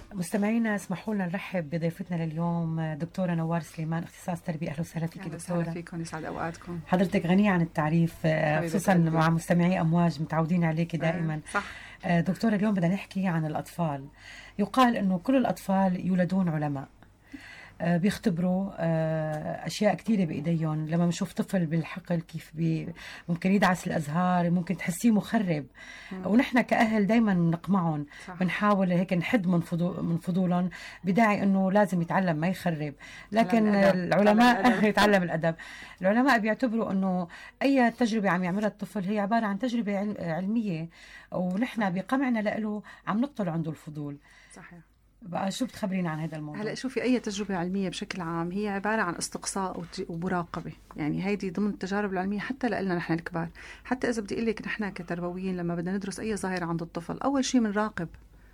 مستمعينا اسمحوا لنا نرحب بضيفتنا لليوم دكتورة نوار سليمان، اختصاص تربية. أهلا وسهلا فيك دكتورة. أهلا فيكم، يسعد أوقاتكم. حضرتك غنية عن التعريف، خصوصا مع مستمعي أمواج متعودين عليك دائما. صح. دكتورة، اليوم بدنا نحكي عن الأطفال. يقال أنه كل الأطفال يولدون علماء، بيختبروا أشياء كثيرة بإيديهم. لما بنشوف طفل بالحقل كيف ممكن يدعس الأزهار، ممكن تحسيه مخرب، ونحن كأهل دايما نقمعهم، بنحاول هيك نحد من فضولهم بداعي أنه لازم يتعلم ما يخرب. لكن العلماء يتعلم الأدب. العلماء بيعتبروا أنه أي تجربة عم يعملها الطفل هي عبارة عن تجربة علمية، ونحن بقمعنا له عم نقتل عنده الفضول. صحيح. بقى شو بتخبرينا عن هذا الموضوع؟ هلا شوفي، أي تجربة علمية بشكل عام هي عبارة عن استقصاء ومراقبة. يعني هيدي ضمن التجارب العلمية حتى لنا نحن الكبار. حتى إذا بدي أقول لك نحن كتربويين لما بدنا ندرس أي ظاهرة عند الطفل، أول شيء بنراقب،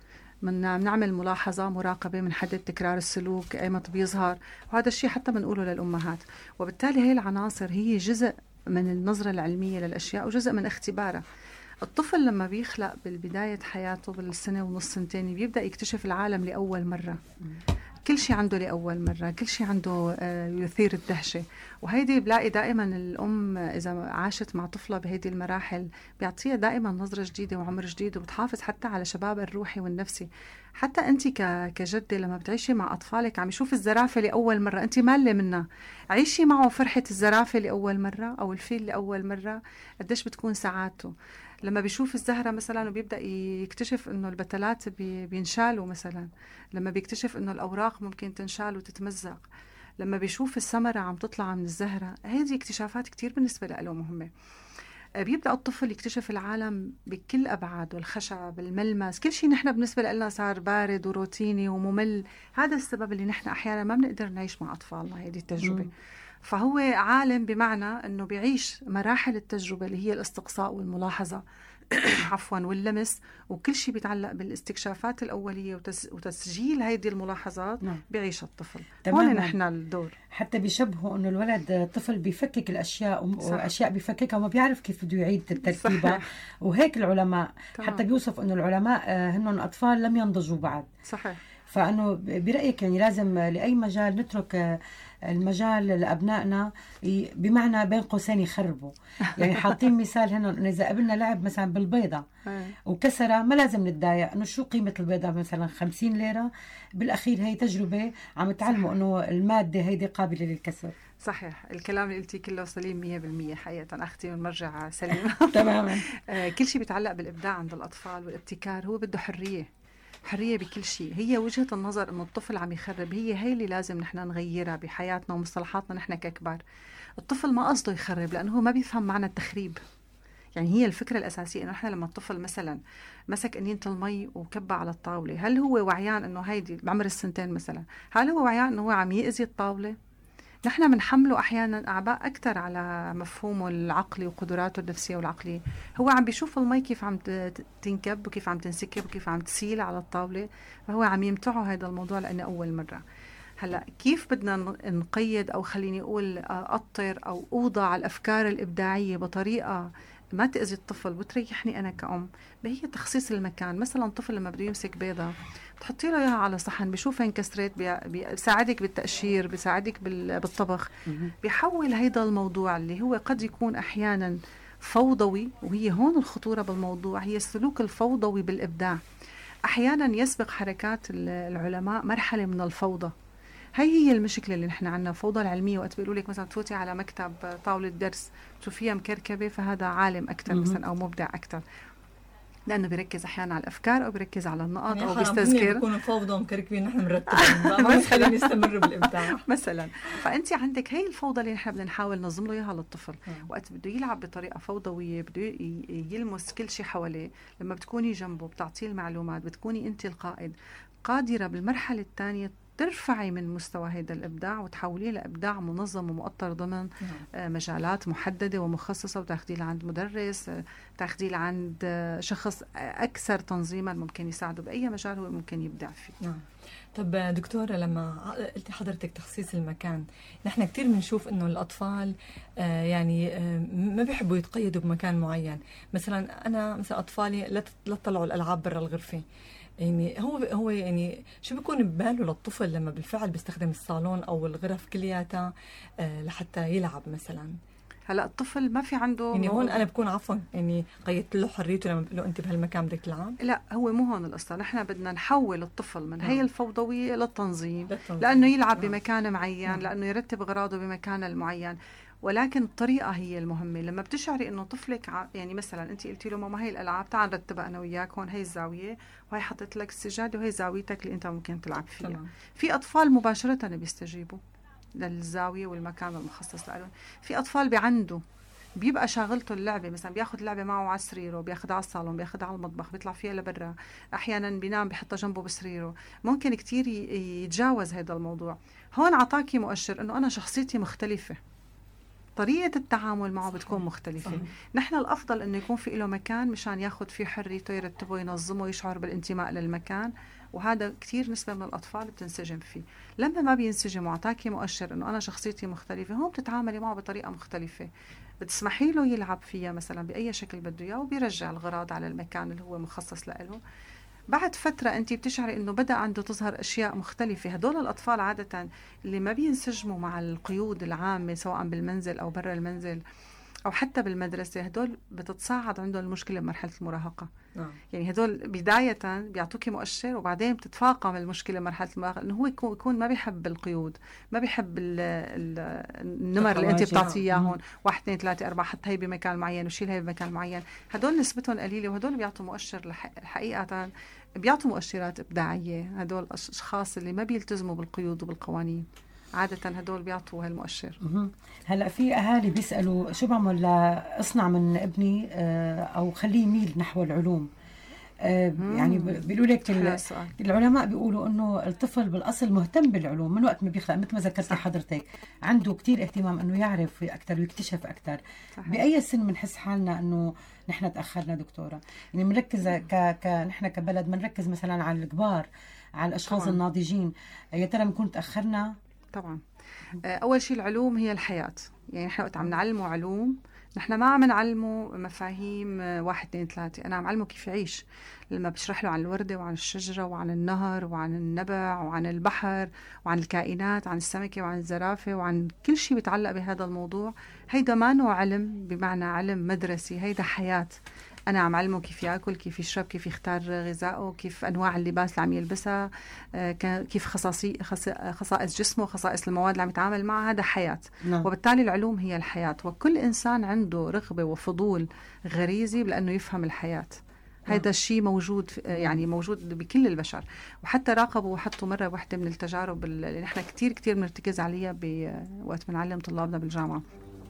بنعمل ملاحظة، مراقبة، بنحدد تكرار السلوك أيمت بيظهر، وهذا الشيء حتى بنقوله للأمهات. وبالتالي هي العناصر هي جزء من النظرة العلمية للأشياء وجزء من اختبارها. الطفل لما بيخلق بالبداية حياته بالسنة ونص سنتين بيبدأ يكتشف العالم لأول مرة. كل شيء عنده لأول مرة، كل شيء عنده يثير الدهشة. وهيدي بلاقي دائما الأم إذا عاشت مع طفلة بهيدي المراحل بيعطيها دائما نظرة جديدة وعمر جديد، وبتحافظ حتى على شباب الروحي والنفسي. حتى أنت كجدة لما بتعيشي مع أطفالك عم يشوف الزرافة لأول مرة، أنت مالة منها، عيشي معه فرحة الزرافة لأول مرة أو الفيل لأول مرة، قديش بتكون سعادته. لما بيشوف الزهرة مثلا وبيبدأ يكتشف انه البتلات بينشالوا مثلا، لما بيكتشف انه الأوراق ممكن تنشال وتتمزق، لما بيشوف الثمرة عم تطلع من الزهرة، هذه اكتشافات كتير بالنسبة له مهمة. بيبدأ الطفل يكتشف العالم بكل أبعاده، الخشب، الملمس، كل شيء نحن بالنسبة لنا صار بارد وروتيني وممل. هذا السبب اللي نحن أحيانا ما بنقدر نعيش مع أطفالنا هذه التجربة. فهو عالم بمعنى أنه بيعيش مراحل التجربة اللي هي الاستقصاء والملاحظة عفوا واللمس، وكل شيء بيتعلق بالاستكشافات الأولية وتسجيل هيدي الملاحظات. بيعيش الطفل. هون نحن الدور. حتى بيشبهوا أنه الولد طفل بيفكك الأشياء وأشياء بيفككها وما بيعرف كيف بده يعيد ترتيبها. وهيك العلماء حتى بيوصف أنه العلماء هنن أطفال لم ينضجوا بعد. صحيح. فأنه برأيك يعني لازم لأي مجال نترك المجال لأبنائنا، بمعنى بين قوسين يخربوا. يعني حاطين مثال هنا إنه إذا قبلنا لعب مثلا بالبيضة وكسرة ما لازم نتضايق، إنه شو قيمة البيضة مثلا 50 ليرة، بالأخير هي تجربة عم تعلموا إنه المادة هيدي قابلة للكسر. صحيح. الكلام اللي قلتيه كله سليم 100%. حقيقة أختي من مرجع سليم. تماما. كل شيء بيتعلق بالإبداع عند الأطفال والابتكار. هو بده حرية بكل شيء. هي وجهة النظر إنه الطفل عم يخرب، هي اللي لازم نحن نغيرها بحياتنا ومصطلحاتنا نحن ككبار. الطفل ما قصده يخرب لأنه هو ما بيفهم معنى التخريب. يعني هي الفكرة الأساسية إنه نحن لما الطفل مثلا مسك قنينة المي وكبها على الطاولة، هل هو وعيان إنه هيدي بعمر السنتين مثلا، هل هو وعيان إنه هو عم يأذي الطاولة؟ نحن بنحمله أحيانا أعباء أكثر على مفهومه العقلي وقدراته النفسية والعقلية. هو عم بيشوف المي كيف عم تنكب وكيف عم تنسكب وكيف عم تسيل على الطاولة، فهو عم يمتعه هذا الموضوع لأنه أول مرة. هلأ كيف بدنا نقيد أو خليني أقول أطر أو أوضع الأفكار الإبداعية بطريقة ما تأذي الطفل وتريحني أنا كأم؟ هي تخصيص المكان. مثلا طفل لما بده يمسك بيضة بتحطي له إياها على صحن، بيشوف انكسرت، بيساعدك بالتقشير، بيساعدك بالطبخ، بيحول هيدا الموضوع اللي هو قد يكون أحيانا فوضوي. وهي هون الخطورة بالموضوع، هي السلوك الفوضوي بالإبداع. أحيانا يسبق حركات العلماء مرحلة من الفوضى. هي المشكلة اللي نحن عنا، فوضى العلمية. وقت بيقولوا لك مثلا تفوتي على مكتب طاولة درس تشوفيها مكركبة، فهذا عالم أكتر مثلا أو مبدع أكتر، لأنه بيركز أحيانا على الأفكار أو بيركز على النقاط أو بيستذكر. بيكونوا فوضى ومكركبين نحن مرتبين ما بنخلي نستمر بالإبداع مثلا. فأنت عندك هي الفوضى اللي نحن بدنا نحاول ننظم له إياها للطفل. وقت بده يلعب بطريقة فوضوية، بده يلمس كل شيء حواليه، لما بتكوني جنبه بتعطيه المعلومات، بتكوني أنت القائد، قادرة بالمرحلة الثانية ترفعي من مستوى هذا الإبداع وتحوليه لإبداع منظم ومؤطر ضمن مجالات محددة ومخصصة، وتاخديه لعند مدرس، تاخديه لعند شخص أكثر تنظيما ممكن يساعده بأي مجال هو ممكن يبدع فيه. طب دكتورة، لما قلتي حضرتك تخصيص المكان، نحن كتير بنشوف إنه الأطفال يعني ما بيحبوا يتقيدوا بمكان معين. مثلا أنا مثلا أطفالي لا تطلعوا الألعاب برا الغرفة، يعني هو يعني شو بيكون بباله للطفل لما بالفعل بيستخدم الصالون أو الغرف كلياتها لحتى يلعب مثلا؟ هلا الطفل ما في عنده يعني هون أنا بكون عفوا يعني قيدت له حريته لما بقول له أنت بهالمكان بدك تلعب. لا، هو مو هون القصة، نحن بدنا نحول الطفل من هي الفوضوية للتنظيم، للتنظيم. لأنه يلعب بمكان معين، لأنه يرتب أغراضه بمكان المعين. ولكن الطريقة هي المهمة. لما بتشعري إنه طفلك يعني مثلا أنت قلتي له ماما هي الألعاب تعال نرتبها أنا وياك، هون هي الزاوية وهي حطيت لك السجادة وهي زاويتك اللي أنت ممكن تلعب فيها. تمام. في أطفال مباشرة بيستجيبوا للزاوية والمكان المخصص لهم. في أطفال بيعندوا بيبقى شاغلته اللعبة، مثلا بياخد لعبة معه على سريره، بياخدها على الصالون، بياخدها على المطبخ، بيطلع فيها لبرا، أحيانا بينام بيحطها جنبه بسريره. ممكن كتير يتجاوز هذا الموضوع. هون عطاكي مؤشر إنه أنا شخصيتي مختلفة، طريقة التعامل معه بتكون مختلفة. صحيح. نحن الأفضل إنه يكون في له مكان مشان ياخد فيه حريته، يرتبه، ينظمه، يشعر بالانتماء للمكان. وهذا كتير نسبة من الأطفال بتنسجم فيه. لما ما بينسجم وعطاكي مؤشر إنه أنا شخصيتي مختلفة، هون بتتعاملي معه بطريقة مختلفة، بتسمحي له يلعب فيها مثلا بأي شكل بده إياه، وبيرجع الغراض على المكان اللي هو مخصص له. بعد فترة أنت بتشعري إنه بدأ عنده تظهر أشياء مختلفة. هدول الأطفال عادة اللي ما بينسجموا مع القيود العامة سواء بالمنزل أو برا المنزل أو حتى بالمدرسة، هدول بتتصاعد عندهم المشكلة بمرحلة المراهقة. يعني هدول بداية بيعطوكي مؤشر وبعدين بتتفاقم المشكلة مرحلة المراهقة، إنه هو يكون ما بيحب القيود، ما بيحب النمر اللي أنت بتعطيه هون 1 2 3 4 حط هي بمكان معين وشيل هي بمكان معين. هدول نسبتهم قليلة، وهدول بيعطوا مؤشر الحقيقة بيعطوا مؤشرات إبداعية. هدول الأشخاص اللي ما بيلتزموا بالقيود وبالقوانين عادة هدول بيعطوا هالمؤشر. هلا في أهالي بيسألوا شو بعمل لأصنع من ابني أو خليه يميل نحو العلوم. يعني بيقولوا لك العلماء بيقولوا إنه الطفل بالأصل مهتم بالعلوم من وقت ما بيخلق، مثل ما ذكرتي حضرتك، عنده كتير اهتمام إنه يعرف أكثر ويكتشف أكثر. بأي سن بنحس حالنا إنه نحن تأخرنا دكتورة؟ يعني بنركز نحن كبلد بنركز مثلا على الكبار، على الأشخاص طبعا الناضجين، يا ترى بنكون تأخرنا؟ طبعا. أول شيء العلوم هي الحياة. يعني نحن وقت عم نعلمه علوم، نحن ما عم نعلمه مفاهيم 1 2 3، أنا عم علمه كيف يعيش. لما بشرح له عن الوردة وعن الشجرة وعن النهر وعن النبع وعن البحر وعن الكائنات، عن السمكة وعن الزرافة وعن كل شيء بيتعلق بهذا الموضوع، هيدا ما نوع علم بمعنى علم مدرسي، هيدا حياة. أنا عم علمه كيف يأكل، كيف يشرب، كيف يختار غذائه، كيف أنواع اللباس اللي عم يلبسها، كيف خصائص جسمه، خصائص المواد اللي عم يتعامل معها. هذا حياة. وبالتالي العلوم هي الحياة، وكل إنسان عنده رغبة وفضول غريزي لأنه يفهم الحياة. هذا الشيء موجود، يعني موجود بكل البشر. وحتى راقبوا وحطوا مرة واحدة من التجارب اللي نحن كتير بنرتكز عليها وقت بنعلم طلابنا بالجامعة،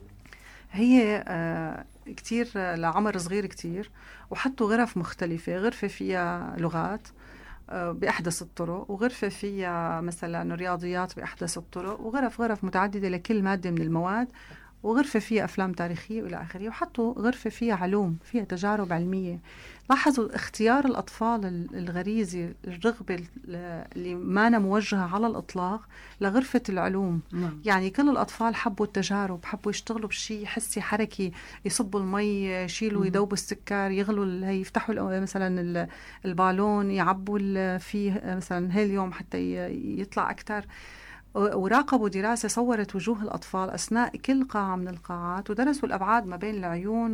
هي كتير لعمر صغير كتير، وحطوا غرف مختلفة، غرفة فيها لغات بأحدث الطرق، وغرفة فيها مثلا رياضيات بأحدث الطرق، غرف متعددة لكل مادة من المواد، وغرفة فيها أفلام تاريخية وإلى آخره، وحطوا غرفة فيها علوم، فيها تجارب علمية. لاحظوا اختيار الأطفال الغريزي، الرغبة اللي ما موجهة على الإطلاق لغرفة العلوم. يعني كل الأطفال حبوا التجارب، حبوا يشتغلوا بشيء حسي حركي، يصبوا المي، يشيلوا يذوبوا السكر، يغلوا يفتحوا مثلا البالون، يعبوا فيه مثلا هيليوم حتى يطلع أكتر. وراقبوا دراسة صورت وجوه الأطفال أثناء كل قاعة من القاعات، ودرسوا الأبعاد ما بين العيون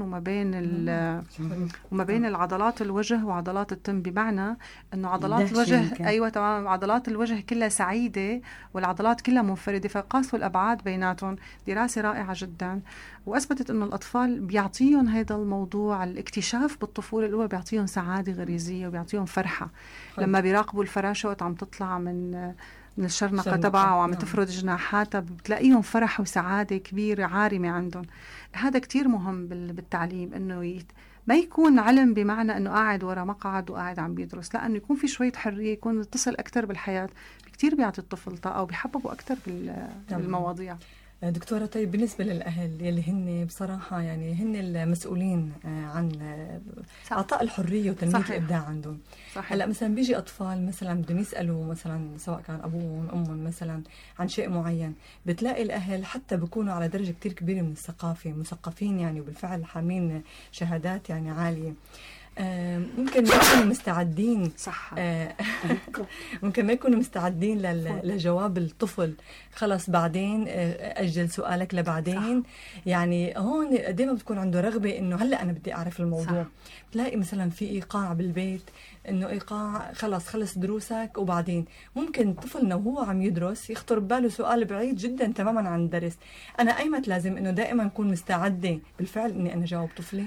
وما بين العضلات الوجه وعضلات التم، بمعنى أنه عضلات الوجه أيوة تمام، عضلات الوجه كلها سعيدة والعضلات كلها منفردة، فقاسوا الأبعاد بيناتهم. دراسة رائعة جدا، وأثبتت أنه الأطفال بيعطيهم هذا الموضوع الاكتشاف بالطفولة الأولى، بيعطيهم سعادة غريزية وبيعطيهم فرحة. لما بيراقبوا الفراشة وقت عم تطلع من الشرنقة تبعها وعم تفرد جناحاتها، بتلاقيهم فرح وسعادة كبيرة عارمة عندهم. هذا كتير مهم بالتعليم، إنه ما يكون علم بمعنى إنه قاعد ورا مقعد وقاعد عم بيدرس، لا، إنه يكون في شوية حرية، يكون يتصل أكتر بالحياة، كتير بيعطي الطفل طاقة وبيحببوا أكتر بالمواضيع. دكتورة، طيب بالنسبة للأهل يلي هن بصراحة يعني هن المسؤولين عن إعطاء الحرية وتنمية الإبداع عندهم. هلا مثلا بيجي أطفال مثلا بدهم يسألوا مثلا سواء كان أبوهم أمهم مثلا عن شيء معين، بتلاقي الأهل حتى بيكونوا على درجة كتير كبيرة من الثقافة، مثقفين يعني، وبالفعل حامين شهادات يعني عالية. ممكن ما يكونوا مستعدين. صح. ممكن ما يكونوا مستعدين لجواب الطفل. خلص بعدين أجل سؤالك لبعدين. صح. يعني هون دائما بتكون عنده رغبة إنه هلأ أنا بدي أعرف الموضوع. صح. تلاقي مثلا في إيقاع بالبيت، إنه إيقاع خلص دروسك وبعدين ممكن طفلنا وهو عم يدرس يخطر بباله سؤال بعيد جدا تماما عن الدرس. أنا أيمت لازم إنه دائما أكون مستعدة بالفعل إني أنا جاوب طفلي.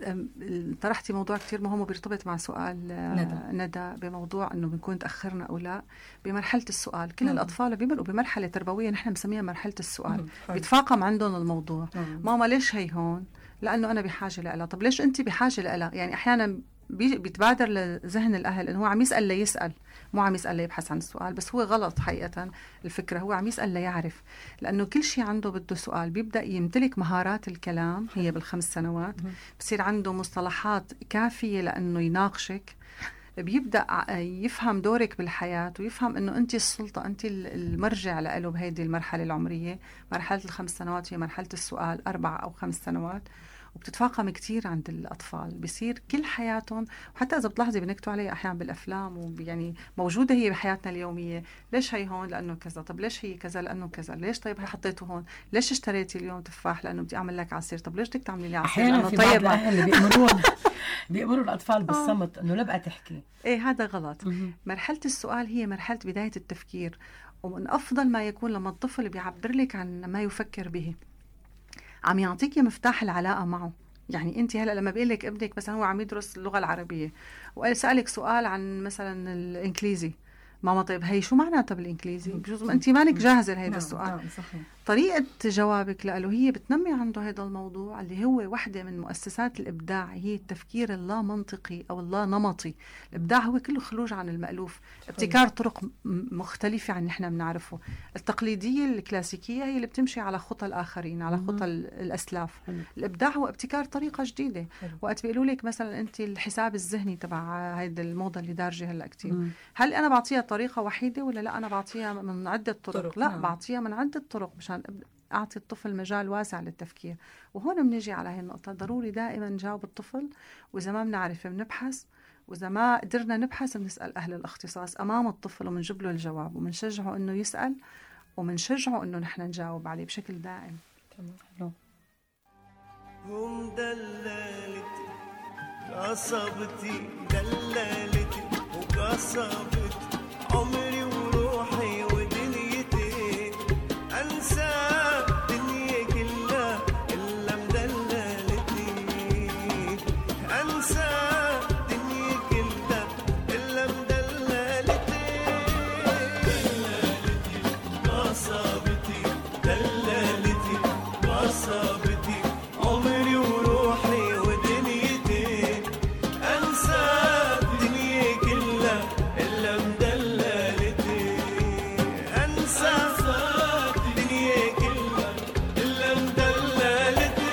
طرحتي موضوع كتير مهم وبيرتبط مع سؤال ندى بموضوع إنه بنكون تأخرنا أو لا بمرحلة السؤال. كل الأطفال بيمرقوا بمرحلة تربوية نحن مسميها مرحلة السؤال. بيتفاقم عندهم الموضوع. ماما ليش هي هون؟ لأنه أنا بحاجة لها. طب ليش أنت بحاجة لها؟ يعني أحيانا بيتبادر لذهن الأهل إنه هو عم يسأل ليسأل، مو عم يسأل ليبحث عن السؤال. بس هو غلط حقيقة الفكرة. هو عم يسأل ليعرف، لأنه كل شيء عنده بده سؤال. بيبدأ يمتلك مهارات الكلام هي بال5 سنوات. بصير عنده مصطلحات كافية لأنه يناقشك. بيبدأ يفهم دورك بالحياة ويفهم أنه أنت السلطة، أنت المرجع له بهذه المرحلة العمرية. مرحلة ال5 سنوات هي مرحلة السؤال، 4 أو 5 سنوات. وبتتفاقم كتير عند الأطفال، بيصير كل حياتهم. وحتى إذا بتلاحظي بنكتوا عليها أحيانا بالأفلام ويعني موجودة هي بحياتنا اليومية. ليش هي هون؟ لأنه كذا. طب ليش هي كذا؟ لأنه كذا. ليش طيب هي حطيته هون؟ ليش اشتريتي اليوم تفاح؟ لأنه بدي أعمل لك عصير. طب ليش بدك تعملي لي عصير؟ لأنه طيب. بعض الأهل اللي بيأمروا الأطفال بالصمت إنه لا بقى تحكي. إيه هذا غلط. مرحلة السؤال هي مرحلة بداية التفكير، ومن أفضل ما يكون لما الطفل بيعبر لك عن ما يفكر به، عم يعطيك مفتاح العلاقة معه. يعني أنت هلأ لما بيقول لك ابنك مثلا هو عم يدرس اللغة العربية وسألك سؤال عن مثلا الإنجليزي، ماما طيب هي شو معناتها بالإنجليزي؟ بجوز أنت مانك جاهزة لهذا السؤال. صحيح. طريقة جوابك له هي بتنمي عنده هذا الموضوع اللي هو واحدة من مؤسسات الإبداع، هي التفكير اللا منطقي أو اللا نمطي. الإبداع هو كله خروج عن المألوف، ابتكار طرق مختلفة عن نحن بنعرفه. التقليدية الكلاسيكية هي اللي بتمشي على خطى الآخرين، على خطى الأسلاف. الإبداع هو ابتكار طريقة جديدة. وقت بيقولوا لك مثلا أنت الحساب الذهني تبع هيدا الموضة اللي دارجة هلأ كتير، هل أنا بعطيها طريقة وحيدة ولا لا أنا بعطيها من عدة طرق؟ لا، بعطيها من عدة طرق مشان أعطي الطفل مجال واسع للتفكير. وهون بنيجي على هاي النقطة. ضروري دائما نجاوب الطفل، وإذا ما بنعرف بنبحث، وإذا ما قدرنا نبحث بنسأل أهل الاختصاص أمام الطفل ومنجيب له الجواب، ومنشجعه إنه يسأل، ومنشجعه إنه نحن نجاوب عليه بشكل دائم. تمام. هم دلالتي قصبتي، دلالتي وقصبتي، عمري وروحي ودنيتي. أنسى دنيا كلها إلا مدلالتي، أنسى دنيا كلها إلا مدلالتي. دلالتي قصبتي، دلالتي قصبتي، عمري وروحي ودنيتي. أنسى دنيا كلها إلا مدلالتي، أنسى دنيا كلها إلا مدلالتي.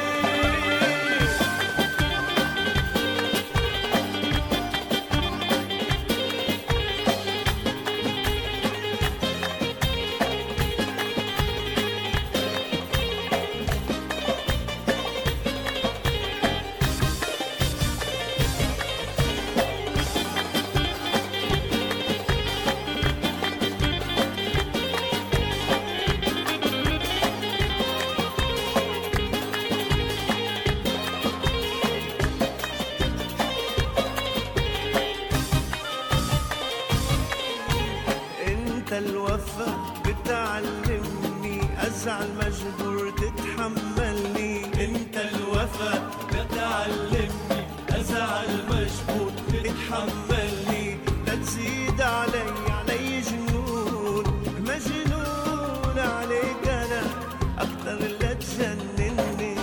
انت الوفا بتعلمني ازعل مجبور تتحملني. انت الوفا بتعلمني ازعل مجبور تتحملني. لا تزيد علي جنون، مجنون عليك انا اكتر لا تجنني.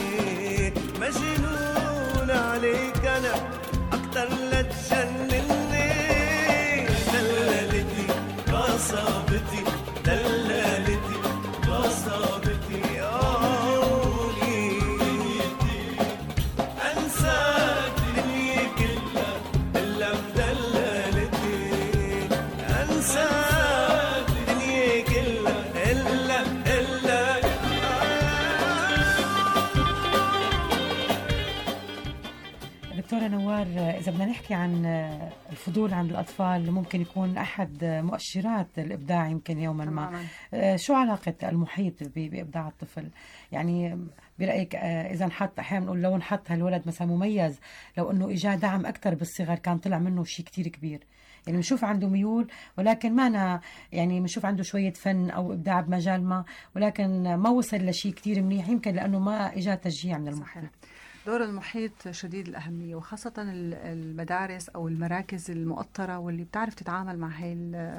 مجنون عليك انا اكتر لا تجنني. دلالتي قصبتي، دلالتي قصبتي، عمري أنسى دنيا كلها إلا مدلالتي. أنسى دنيا كلها إلا دكتورة نوار، إذا بدنا نحكي عن الفضول عند الأطفال، ممكن يكون أحد مؤشرات الإبداع يمكن يوما ما. شو علاقة المحيط بإبداع الطفل؟ يعني برأيك إذا نحط، أحيانا نقول لو نحط هالولد مثلا مميز، لو إنه إجا دعم أكتر بالصغر كان طلع منه شيء كتير كبير. يعني بنشوف عنده ميول، ولكن ما أنا يعني بنشوف عنده شوية فن أو إبداع بمجال ما، ولكن ما وصل لشيء كتير منيح، يمكن لأنه ما إجا تشجيع من المحيط. دور المحيط شديد الأهمية، وخاصة المدارس أو المراكز المؤطرة واللي بتعرف تتعامل مع هاي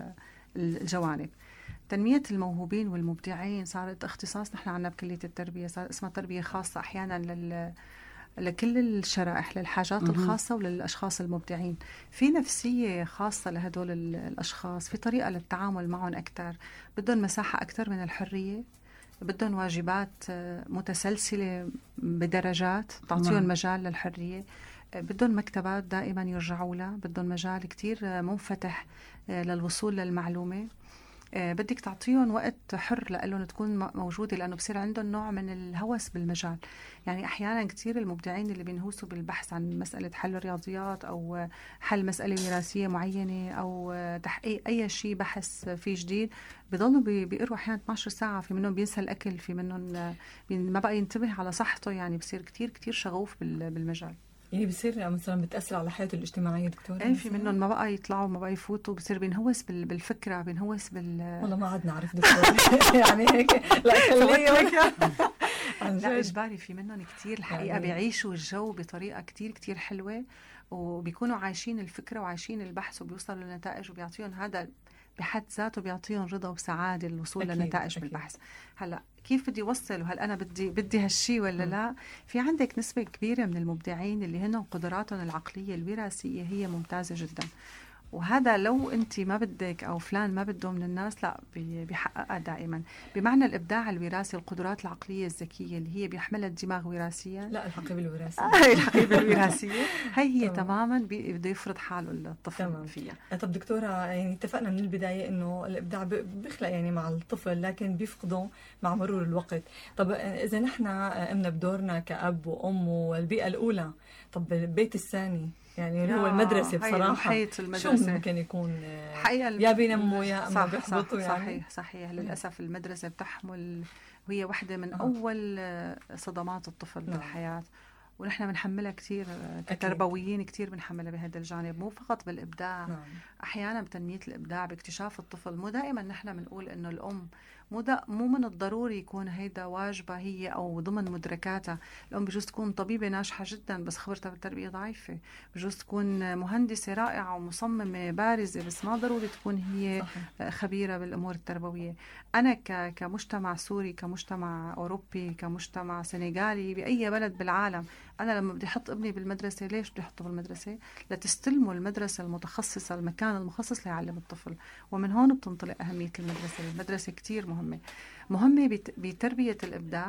الجوانب. تنمية الموهوبين والمبدعين صارت اختصاص نحن عنا بكلية التربية، صار اسمها تربية خاصة أحيانا لكل الشرائح، للحاجات الخاصة وللأشخاص المبدعين. في نفسية خاصة لهدول الأشخاص، في طريقة للتعامل معهم أكتر، بدهم مساحة أكتر من الحرية، بدهم واجبات متسلسلة بدرجات تعطيهم مجال للحرية، بدهم مكتبات دائما يرجعوا لها، بدهم مجال كتير منفتح للوصول للمعلومة، بدك تعطيهم وقت حر لأنهم تكون موجودة، لأنه بصير عندهم نوع من الهوس بالمجال. يعني أحيانا كتير المبدعين اللي بينهوسوا بالبحث عن مسألة حل الرياضيات أو حل مسألة وراثية معينة أو تحقيق أي شيء بحث فيه جديد، بيضلوا بيقروا أحيانا 12 ساعة، في منهم بينسى الأكل، في منهم ما بقى ينتبه على صحته، يعني بصير كتير كتير شغوف بالمجال. يعني بصير مثلا بتأثر على حياته الاجتماعية دكتور؟ ايه، في منهم ما بقى يطلعوا، ما بقى يفوتوا، بصير بينهوس بالفكرة، بينهوس والله ما عاد نعرف دكتور. يعني هيك لا خليه لا إجباري. في منهم كتير الحقيقة يعني بيعيشوا الجو بطريقة كتير كتير حلوة، وبيكونوا عايشين الفكرة وعايشين البحث وبيوصلوا لنتائج، وبيعطيهم هذا بحد ذاته بيعطيهم رضا وسعادة الوصول لنتائج بالبحث. هلا كيف بدي أوصل، وهل أنا بدي هالشي ولا لا؟ في عندك نسبة كبيرة من المبدعين اللي هن قدراتهم العقلية الوراثية هي ممتازة جدا، وهذا لو أنت ما بدك أو فلان ما بده من الناس، لا بيحققها دائما. بمعنى الإبداع الوراثي، القدرات العقلية الذكية اللي هي بيحملها الدماغ وراثيا، لا الحقيبة الوراثية الحقيبة الوراثية هي تماما بده يفرض حاله الطفل فيها. طب دكتورة، يعني اتفقنا من البداية إنه الإبداع بيخلق يعني مع الطفل، لكن بيفقده مع مرور الوقت. طب إذا نحن قمنا بدورنا كأب وأم والبيئة الأولى، طب البيت الثاني يعني هو المدرسة بصراحة شو ممكن يكون يا بينمو يا أما بيحبطوا؟ يعني صحيح للأسف المدرسة بتحمل، وهي واحدة من أول صدمات الطفل بالحياة، ونحن بنحملها كتير كتربويين، كتير بنحملها بهذا الجانب، مو فقط بالإبداع. أحيانا بتنمية الإبداع باكتشاف الطفل. مو دائما نحن بنقول إنه الأم مو من الضروري يكون هيدا واجبة هي أو ضمن مدركاتها. الأم بجوز تكون طبيبة ناجحة جدا بس خبرتها بالتربية ضعيفة، بجوز تكون مهندسة رائعة ومصممة بارزة بس ما ضروري تكون هي خبيرة بالأمور التربوية. أنا كمجتمع سوري، كمجتمع أوروبي، كمجتمع سنغالي، بأي بلد بالعالم، أنا لما بدي أحط ابني بالمدرسة، ليش بدي أحطه بالمدرسة؟ لتستلموا المدرسة المتخصصة، المكان المخصص ليعلم الطفل. ومن هون بتنطلق أهمية المدرسة. المدرسة كتير مهمة بتربية الإبداع،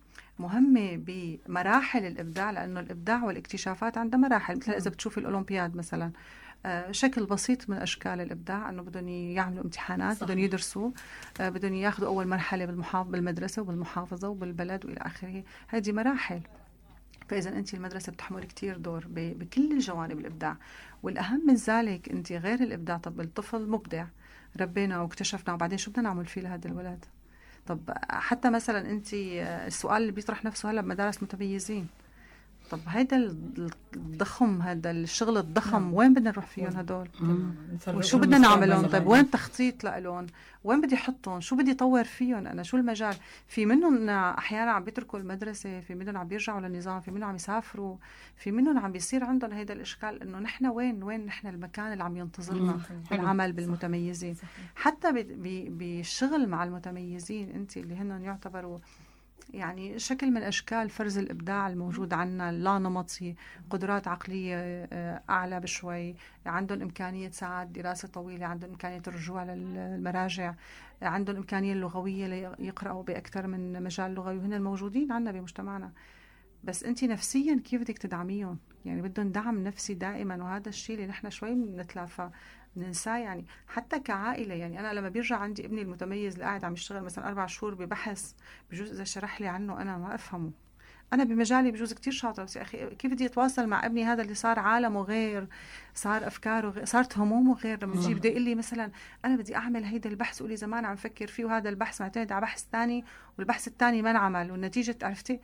مهمة بمراحل الإبداع، لأنه الإبداع والاكتشافات عندها مراحل. مثل إذا بتشوفي الأولمبياد مثلا، شكل بسيط من أشكال الإبداع أنه بدهم يعملوا امتحانات، بدهم يدرسوا، بدهم ياخذوا أول مرحلة بالمدرسة وبالمحافظة وبالبلد وإلى آخره. هذه مراحل. فإذا أنت المدرسة بتحمل كتير دور بكل الجوانب الإبداع. والأهم من ذلك، أنت غير الإبداع، طب الطفل مبدع، ربينا واكتشفنا، وبعدين شو بدنا نعمل فيه لهذا الولد؟ طب حتى مثلا أنت السؤال اللي بيطرح نفسه هلا بمدارس متميزين، طب هيدا الضخم، هذا الشغل الضخم، وين بدنا نروح فيهم هدول؟ وشو بدنا نعملهم؟ طيب وين تخطيط لهم؟ وين بدي احطهم؟ شو بدي طور فيهم انا؟ شو المجال؟ في منهم احيانا عم بيتركوا المدرسه، في منهم عم بيرجعوا للنظام، في منهم عم يسافروا، في منهم عم بيصير عندهم هيدا الاشكال انه نحن وين نحن المكان اللي عم ينتظرنا بالعمل بالمتميزين. حتى بالشغل مع المتميزين، انت اللي هن يعتبروا يعني شكل من أشكال فرز الإبداع الموجود عنا، لا نمطي، قدرات عقلية أعلى بشوي، عندهم إمكانية ساعات دراسة طويلة، عندهم إمكانية الرجوع للمراجع، عندهم إمكانية اللغوية ليقرأوا بأكثر من مجال لغوي، وهن الموجودين عنا بمجتمعنا. بس أنت نفسيا كيف بدك تدعميهم؟ يعني بدهم دعم نفسي دائما، وهذا الشيء اللي نحن شوي بنتلافى ننساه. يعني حتى كعائلة، يعني أنا لما بيرجع عندي ابني المتميز اللي قاعد عم يشتغل مثلا 4 شهور ببحث، بجوز إذا شرح لي عنه أنا ما أفهمه، انا بمجالي بجوز كتير شاطره، بس يا اخي كيف بدي اتواصل مع ابني هذا اللي صار عالمه غير، صار افكاره غير، صارت همومه غير. لما بيجي بده يقول لي مثلا انا بدي اعمل هيدا البحث، ولي زمان عم فكر فيه، وهذا البحث معتمد على بحث ثاني، والبحث الثاني ما انعمل، والنتيجه عرفتي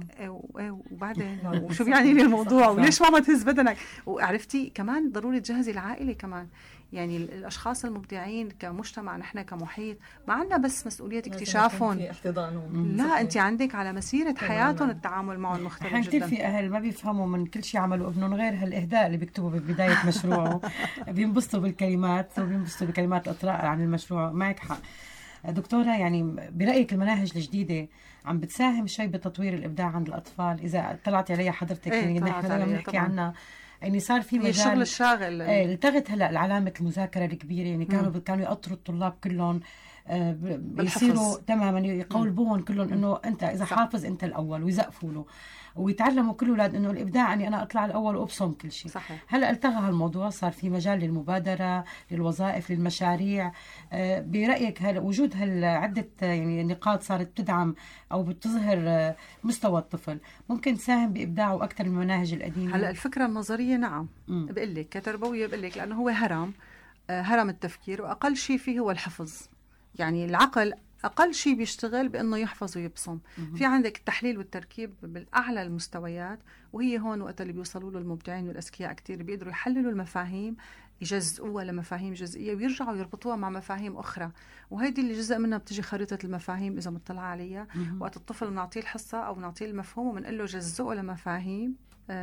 وبعدين وشو بيعني لي الموضوع، وليش ماما تهز بدنك، وعرفتي كمان ضروري تجهزي العائله كمان. يعني الاشخاص المبدعين كمجتمع، نحن كمحيط ما عندنا بس مسؤوليه اكتشافهم، لا انت عندك على مسيره حياتهم التعامل معهم مختلف جدا. كثير في اهل ما بيفهموا من كل شيء عملوا ابنهم غير هالاهداء اللي بيكتبوا ببدايه مشروعه. بينبسطوا بالكلمات وبينبسطوا بكلمات اطراء عن المشروع. معك حق دكتوره. يعني برايك المناهج الجديده عم بتساهم شيء بتطوير الابداع عند الاطفال؟ اذا طلعت عليها حضرتك يعني نحن لما بنحكي عنها يعني صار في مجال الشغل الشاغل التغت هلا العلامه المذاكره الكبيره، يعني كانوا يقطروا الطلاب كلهم بيصيروا تماما يقولبون كلهم انه انت اذا حافظ انت الاول، ويزقفوا له ويتعلموا كل اولاد انه الابداع اني انا اطلع الاول وابصم كل شيء. صحيح. هلا التغى هالموضوع، صار في مجال للمبادره، للوظائف، للمشاريع. برايك وجود عده يعني نقاط صارت تدعم او بتظهر مستوى الطفل ممكن تساهم بابداعه اكثر من المناهج القديمه؟ هلا الفكره النظريه نعم بقول لك كتربويه بقول لك، لانه هو هرم التفكير، واقل شيء فيه هو الحفظ. يعني العقل أقل شيء بيشتغل بأنه يحفظ ويبصم. في عندك التحليل والتركيب بالأعلى المستويات، وهي هون وقت اللي بيوصلوا له المبدعين والأذكياء كتير بيقدروا يحللوا المفاهيم، يجزئوها لمفاهيم جزئية ويرجعوا يربطوها مع مفاهيم أخرى. وهيدي اللي جزء منها بتجي خريطة المفاهيم إذا مطلع عليها. وقت الطفل بنعطيه الحصة أو بنعطيه المفهوم وبنقول له جزئه لمفاهيم،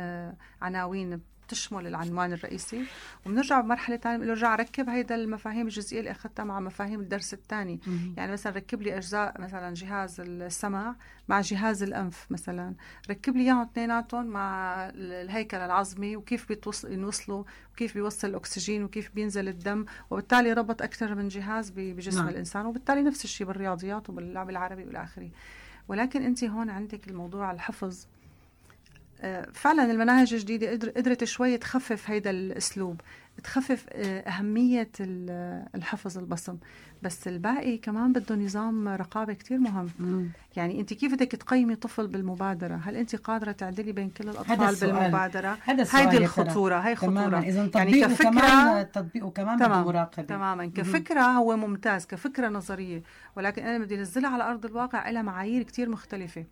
عناوين تشمل العنوان الرئيسي، وبنرجع بمرحله ثانيه بنقول له رجع ركب هيدا المفاهيم الجزئيه اللي اخذتها مع مفاهيم الدرس الثاني. يعني مثلا ركب لي اجزاء مثلا جهاز السمع مع جهاز الانف، مثلا ركب لي اياهم اثنيناتهم مع الهيكل العظمي، وكيف بينوصلوا، وكيف بيوصل الاكسجين، وكيف بينزل الدم، وبالتالي ربط اكثر من جهاز بجسم الانسان. وبالتالي نفس الشيء بالرياضيات وباللعب العربي والى اخره. ولكن انت هون عندك الموضوع الحفظ. فعلا المناهج الجديدة قدرت شوي تخفف هيدا الأسلوب، تخفف أهمية الحفظ البصم، بس الباقي كمان بده نظام رقابة كتير مهم. يعني أنت كيف بدك تقيمي طفل بالمبادرة؟ هل أنت قادرة تعدلي بين كل الأطفال بالمبادرة؟ هيدي الخطورة، هي خطورة. يعني كفكرة تطبيقه كمان بده مراقبة. تماما كفكرة هو ممتاز كفكرة نظرية، ولكن أنا بدي نزلها على أرض الواقع إلى معايير كتير مختلفة.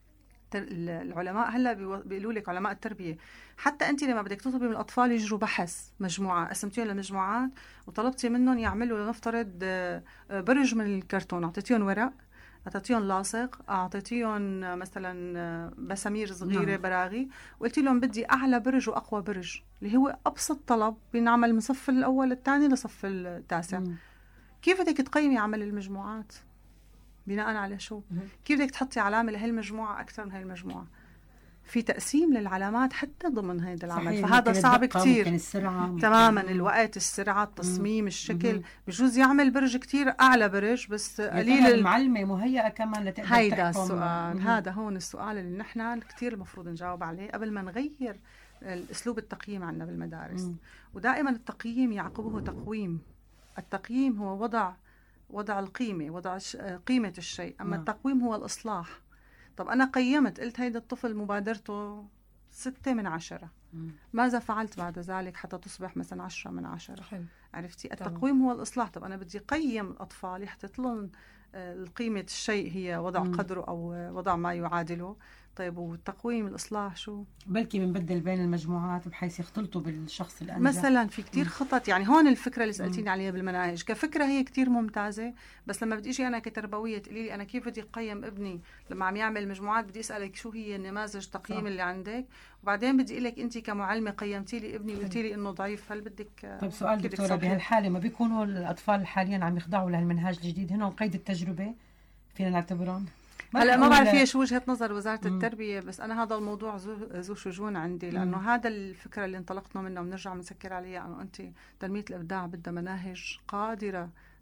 العلماء هلا بيقولوا لك علماء التربيه، حتى انت لما بدك تطلبي من الاطفال يجروا بحث مجموعه، قسمتيهم لمجموعات وطلبتي منهم يعملوا لنفترض برج من الكرتون، اعطيتيهم ورق، اعطيتيهم لاصق، اعطيتيهم مثلا مسامير صغيره براغي، وقلت لهم بدي اعلى برج واقوى برج، اللي هو ابسط طلب بنعمل من الصف الاول للثاني لصف التاسع. كيف بدك تقيمي عمل المجموعات؟ بناء على شو؟ كيف بدك تحطي علامة لهي المجموعة أكثر من هاي المجموعة؟ في تقسيم للعلامات حتى ضمن هذا العمل، فهذا صعب كتير. تماما الوقت، السرعة، التصميم، الشكل. بجوز يعمل برج كتير أعلى برج، بس قليل المعلمة مهيئة كمان لتقدر هيدا السؤال. هذا هون السؤال اللي نحن كتير المفروض نجاوب عليه قبل ما نغير الأسلوب التقييم عندنا بالمدارس. ودائما التقييم يعقبه تقويم. التقييم هو وضع القيمة، وضع قيمة الشيء، أما التقويم هو الإصلاح. طب أنا قيمت، قلت هيدا الطفل مبادرته 6 من 10، ماذا فعلت بعد ذلك حتى تصبح مثلا 10 من 10؟ عرفتي؟ التقويم هو الإصلاح. طب أنا بدي قيم الأطفال، يحطط لهم القيمة الشيء هي وضع قدره أو وضع ما يعادله. طيب والتقويم الإصلاح شو؟ بلكي بنبدل بين المجموعات بحيث يختلطوا بالشخص الأنجح. مثلا في كتير خطط. يعني هون الفكرة اللي سألتيني عليها بالمناهج كفكرة هي كتير ممتازة، بس لما بدي إجي أنا كتربوية تقولي لي أنا كيف بدي أقيم ابني لما عم يعمل مجموعات، بدي أسألك شو هي النماذج تقييم اللي عندك، وبعدين بدي أقول لك أنت كمعلمة قيمتي لي ابني وقلتي لي إنه ضعيف، هل بدك؟ طيب سؤال دكتورة، بهالحالة ما بيكونوا الأطفال حاليا عم يخضعوا لهالمنهاج الجديد هنا قيد التجربة فينا نعتبرهم؟ هلا ما بعرف هي شو وجهة نظر وزارة التربية، بس أنا هذا الموضوع ذو شجون عندي، لأنه هذا الفكرة اللي انطلقنا منها ونرجع بنسكر عليها، أنه أنت تنمية الإبداع بدها مناهج قادرة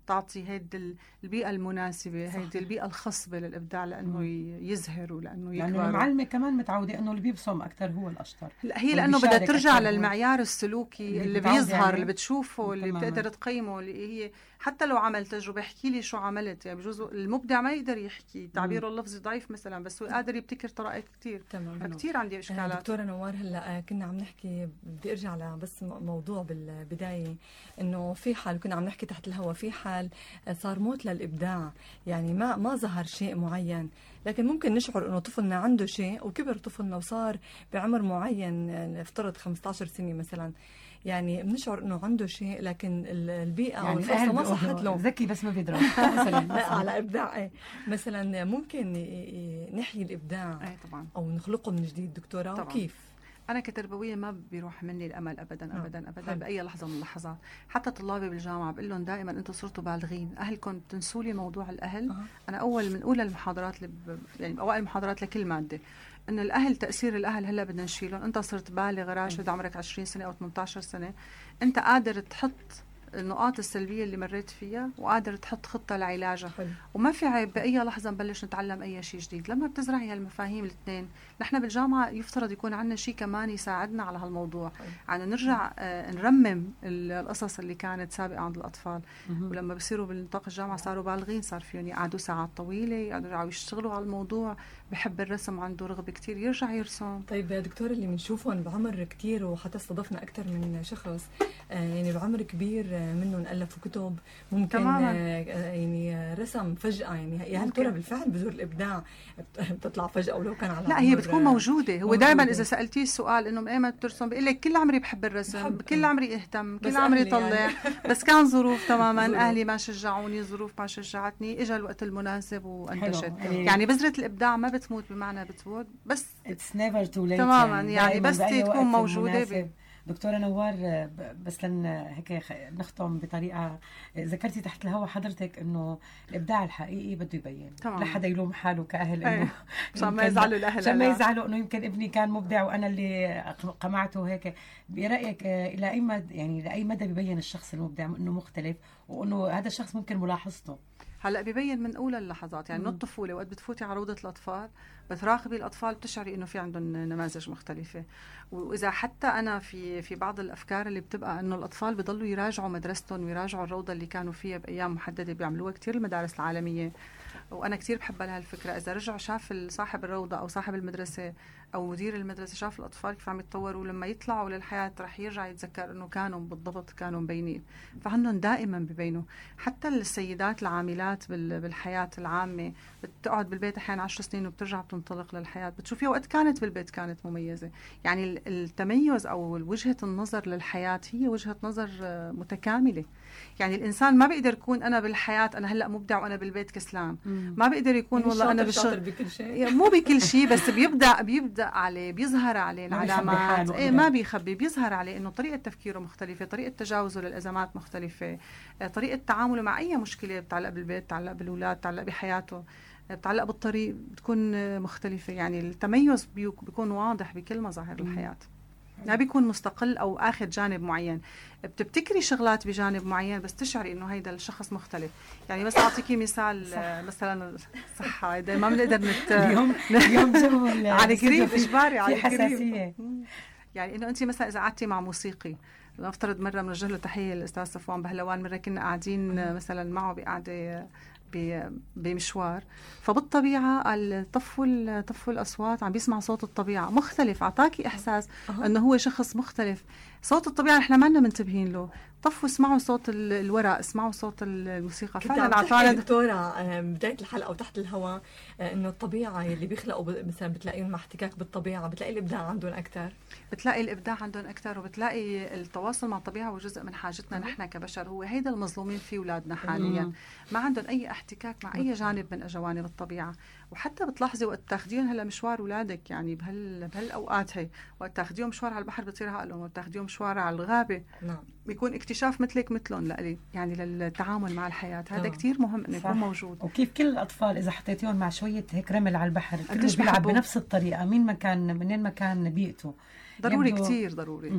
تعطي هيدي البيئة المناسبة، هيدي البيئة الخصبة للإبداع لأنه يزهر ولأنه يكبر. يعني المعلمة كمان متعودة إنه اللي بيبصم أكتر هو الأشطر. هي لأنه بدها ترجع للمعيار السلوكي اللي بيظهر يعني. اللي بتشوفه اللي بتقدر تقيمه، اللي هي حتى لو عمل تجربة احكي لي شو عملت. يعني بجوز المبدع ما يقدر يحكي، تعبيره اللفظي ضعيف مثلا، بس هو قادر يبتكر طرائق كتير. فكتير عندي إشكالات. دكتورة نوار، هلا كنا عم نحكي، بدي ارجع بس موضوع بالبداية، انه في حال كنا عم نحكي تحت الهواء، في حال صار موت للإبداع، يعني ما ظهر شيء معين، لكن ممكن نشعر انه طفلنا عنده شيء وكبر طفلنا وصار بعمر معين، افترض 15 سنة مثلا، يعني بنشعر انه عنده شيء، لكن البيئه يعني او الفرصه ما صحت له، ذكي بس ما بيدرس مثلا. لا على ابداع مثلا ممكن نحيي الابداع طبعا، او نخلقه من جديد. دكتوره طبعا. وكيف؟ أنا كتربوية ما بيروح مني الأمل أبدا أبدا أبدا بأي لحظة من اللحظات. حتى طلابي بالجامعة بقول لهم دائما أنتم صرتوا بالغين، أهلكم تنسوا لي موضوع الأهل. أنا أولى المحاضرات يعني أوائل المحاضرات لكل مادة إنه الأهل، تأثير الأهل هلا بدنا نشيلهم. أنت صرت بالغ راشد، عمرك 20 سنة أو 18 سنة، أنت قادر تحط النقاط السلبية اللي مريت فيها وقادر تحط خطة لعلاجها. وما في عيب بأي لحظة نبلش نتعلم أي شيء جديد لما بتزرعي هالمفاهيم الاثنين. نحن بالجامعة يفترض يكون عندنا شيء كمان يساعدنا على هالموضوع، يعني نرجع نرمم القصص اللي كانت سابقة عند الأطفال. ولما بيصيروا بالنطاق الجامعة صاروا بالغين، صار فيهم يقعدوا ساعات طويلة، يرجعوا يشتغلوا على الموضوع، بحب الرسم، عنده رغبة كتير يرجع يرسم. طيب يا دكتور، اللي بنشوفهم بعمر كتير، وحتى استضفنا أكثر من شخص يعني بعمر كبير منهم ألفوا كتب، ممكن يعني رسم فجأة، يعني هل ترى بالفعل بذور الإبداع بتطلع فجأة ولو كان على لا، هي بتكون موجودة. هو دائما إذا سألتيه السؤال إنه من أيمتى بترسم، بيقول لك كل عمري بحب الرسم، كل عمري اهتم، كل عمري طلع يعني. بس كان ظروف تماما أهلي ما شجعوني، ظروف ما شجعتني، إجا الوقت المناسب وانتشت. يعني بذرة الإبداع ما بتموت بمعنى بتموت، بس it's never too late تماما يعني بس تكون موجودة. دكتورة نوار، بس لن هيك نختم بطريقة، ذكرتي تحت الهواء حضرتك انه الابداع الحقيقي بده يبين، لا حدا يلوم حاله كأهل انه عشان ما يزعلوا الاهل، عشان ما يزعلوا انه يمكن ابني كان مبدع وانا اللي قمعته هيك. برأيك الى اي مدى، يعني لاي مدى ببين الشخص المبدع انه مختلف، وانه هذا الشخص ممكن ملاحظته؟ هلا ببين من اولى اللحظات، يعني من الطفوله، وقت بتفوتي على روضه الاطفال بتراقبي الاطفال بتشعري انه في عندهم نماذج مختلفه. واذا حتى انا في بعض الافكار اللي بتبقى انه الاطفال بيضلوا يراجعوا مدرستهم ويراجعوا الروضه اللي كانوا فيها بايام محدده، بيعملوها كثير المدارس العالميه، وانا كثير بحب لها الفكره. اذا رجع شاف صاحب الروضه او صاحب المدرسه او مدير المدرسه شاف الاطفال كيف عم يتطوروا، لما يطلعوا للحياه رح يرجع يتذكر انه كانوا بالضبط كانوا مبينين. فهن دائما ببينوا. حتى السيدات العاملات بالحياه العامه بتقعد بالبيت احيانا 10 سنين وبترجع بتنطلق للحياه، بتشوفيها وقت كانت بالبيت كانت مميزه. يعني التميز او وجهه النظر للحياه هي وجهه نظر متكامله. يعني الانسان ما بيقدر يكون انا بالحياه انا هلا مبدع وانا بالبيت كسلان، ما بيقدر يكون والله انا شاطر بكل شيء، مو بكل شيء، بس بيبدا عليه، بيظهر عليه العلامات، ما بيخبي، بيظهر عليه انه طريقه تفكيره مختلفه، طريقه تجاوزه للازمات مختلفه، طريقه تعامله مع اي مشكله بتعلق بالبيت، بتعلق بالاولاد، بتعلق بحياته، بتعلق بالطريق، بتكون مختلفه. يعني التميز بيكون واضح بكل مظاهر الحياه، ما بيكون مستقل او اخذ جانب معين. بتبتكري شغلات بجانب معين بس تشعري انه هيدا الشخص مختلف. يعني بس اعطيكي مثال، مثلا صحه، هيدا ما بنقدر اليوم جو على قريب اجباري على حساسيه. يعني انه انت مثلا اذا قعدتي مع موسيقي، نفترض مره بنوجه له تحيه الاستاذ صفوان بهلوان، مره كنا قاعدين مثلا معه بقعده بمشوار، فبالطبيعة طفوا الأصوات، عم بيسمع صوت الطبيعة مختلف، عطاكي إحساس أنه هو شخص مختلف. صوت الطبيعة نحن ما لنا منتبهين له، طفوا اسمعوا صوت الورق، اسمعوا صوت الموسيقى. فعلا عطانا دكتورة بداية الحلقة وتحت الهواء انه الطبيعة اللي بيخلقوا مثلا بتلاقيهم مع احتكاك بالطبيعة، بتلاقي الابداع عندهم اكثر، وبتلاقي التواصل مع الطبيعة وجزء من حاجتنا نحن كبشر. هو هيدا المظلومين فيه اولادنا حاليا، ما عندهم اي احتكاك مع اي جانب من جوانب الطبيعة. وحتى بتلاحظي وقت تاخديهم هلا مشوار اولادك، يعني بهالاوقات هي وقت تاخديهم مشوار على البحر بتصير عقلهم، وقت تاخديهم مشوار على الغابة بيكون اكتشاف مثلهم لألي، يعني للتعامل مع الحياة. هذا كتير مهم انه يكون موجود. وكيف كل الاطفال اذا حطيتيهم مع شوية هيك رمل على البحر كله بيلعب بنفس الطريقة، منين ما كان بيئته. ضروري، كتير ضروري.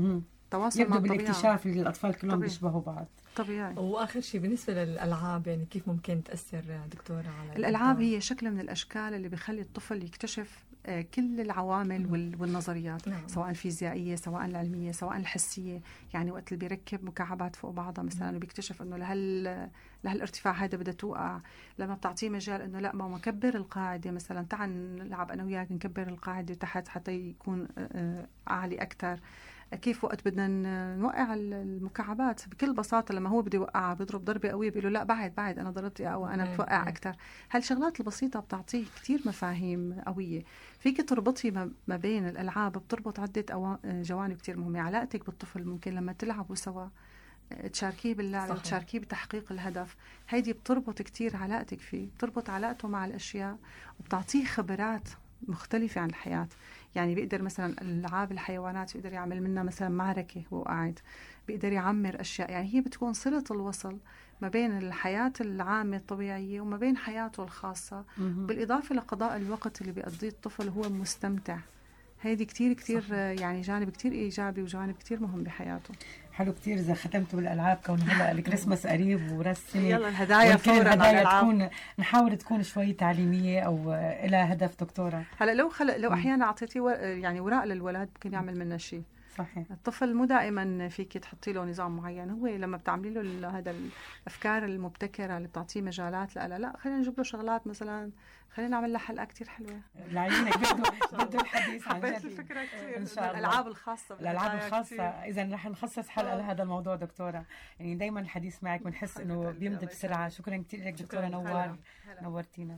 تواصل مع الطبيعة. بالاكتشاف اللي الأطفال كلهم بيشبهوا بعض. طبيعي. وآخر شيء بالنسبة للألعاب، يعني كيف ممكن تأثر دكتورة على الألعاب؟ هي شكل من الأشكال اللي بيخلي الطفل يكتشف كل العوامل والنظريات، سواء الفيزيائية، سواء العلمية، سواء الحسية. يعني وقت اللي بيركب مكعبات فوق بعضها مثلا وبيكتشف انه لهالارتفاع هذا بدها توقع، لما بتعطيه مجال انه لا ماما كبر القاعدة مثلا، تعال نلعب انا وياك نكبر القاعدة تحت حتى يكون عالي اكثر. كيف وقت بدنا نوقع المكعبات بكل بساطة، لما هو بده يوقعها بيضرب ضربة قوية بيقول له لا بعد أنا ضربت أو أنا بتوقع أكتر. هالشغلات البسيطة بتعطيه كتير مفاهيم قوية. فيك تربطي ما بين الألعاب، بتربط عدة جوانب كتير مهمة. علاقتك بالطفل ممكن لما تلعبوا سوا تشاركيه باللعب، تشاركيه بتحقيق الهدف، هيدي بتربط كتير علاقتك فيه، بتربط علاقته مع الأشياء، وبتعطيه خبرات مختلفة عن الحياة. يعني بيقدر مثلا الألعاب الحيوانات يقدر يعمل منها مثلا معركة وهو قاعد، بيقدر يعمر أشياء. يعني هي بتكون صلة الوصل ما بين الحياة العامة الطبيعية وما بين حياته الخاصة، بالإضافة لقضاء الوقت اللي بيقضيه الطفل وهو مستمتع. هيدي كتير يعني جانب كتير إيجابي وجانب كتير مهم بحياته. حلو كتير إذا ختمتوا بالألعاب، كون هلا الكريسماس قريب ورسمي، يلا الهدايا فورا الهدايا نحاول تكون شوي تعليمية أو إلى هدف. دكتورة هلا لو أحيانا أعطيتي يعني وراء للولد ممكن يعمل منها شيء. صحيح. الطفل مو دائما فيك تحطي له نظام معين، هو لما بتعملي له هذا الافكار المبتكره اللي بتعطيه مجالات، لا خلينا نجيب له شغلات مثلا، خلينا نعمل له حلقه كثير حلوه لعيونك. بده الحديث عن حبيت الفكره كثير ان شاء الله. الالعاب الخاصه اذا رح نخصص حلقه لهذا الموضوع. دكتوره يعني دائما الحديث معك بنحس انه بيمضي بسرعه. شكرا كثير لك دكتوره نوار، نورتينا.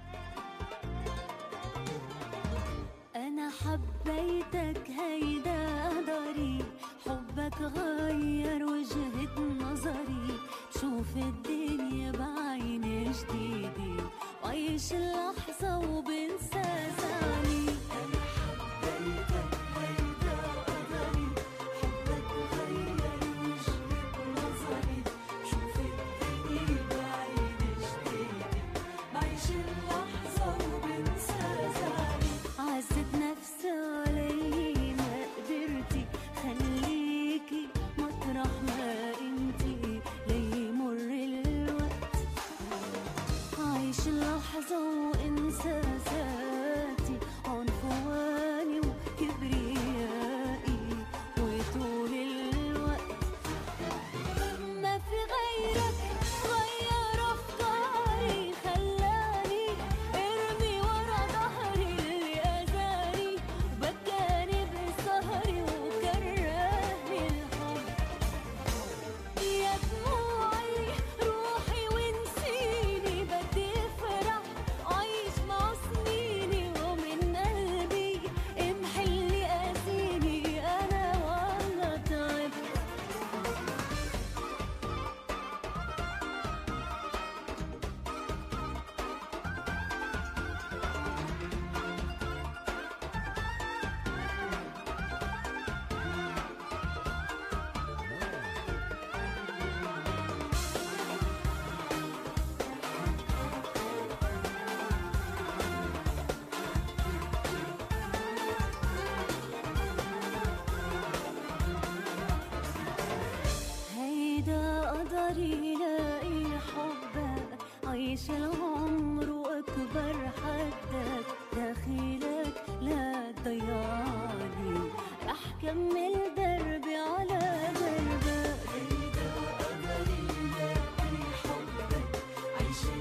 أنا حبيتك هيدا قدري، حبك غير وجهة نظري، شوف الدنيا بعين جديدة وعيش اللحظة وبنسى زعلي. أنا حبيتك هيدا قدري، حبك غير وجهة نظري، شوف الدنيا بعين جديدة بعيش اللحظة وبنسى زعلي. عزت نفسي علي ما قدرتي، خليكي مطرح ما انتي ليمر الوقت، عايش اللحظة وانسى ذاتي، عنفواني وكبريائي وطول الوقت. ما في غيرك غير افكاري، خلاني ارمي ورا ظهري اللي اذاني، وبكاني بسهري وكرهني الحب. يا دموعي روحي ونسيني، بدي افرح عيش مع سنيني، ومن قلبي امحي اللي قاسيني، انا والله تعبت. هيدا قدري لاقي حبك، عيش العمر واكبر حدك، داخلك لا تضيعني، رح كمل دربي على دربك. هيدا قدري لاقي حبك، عيش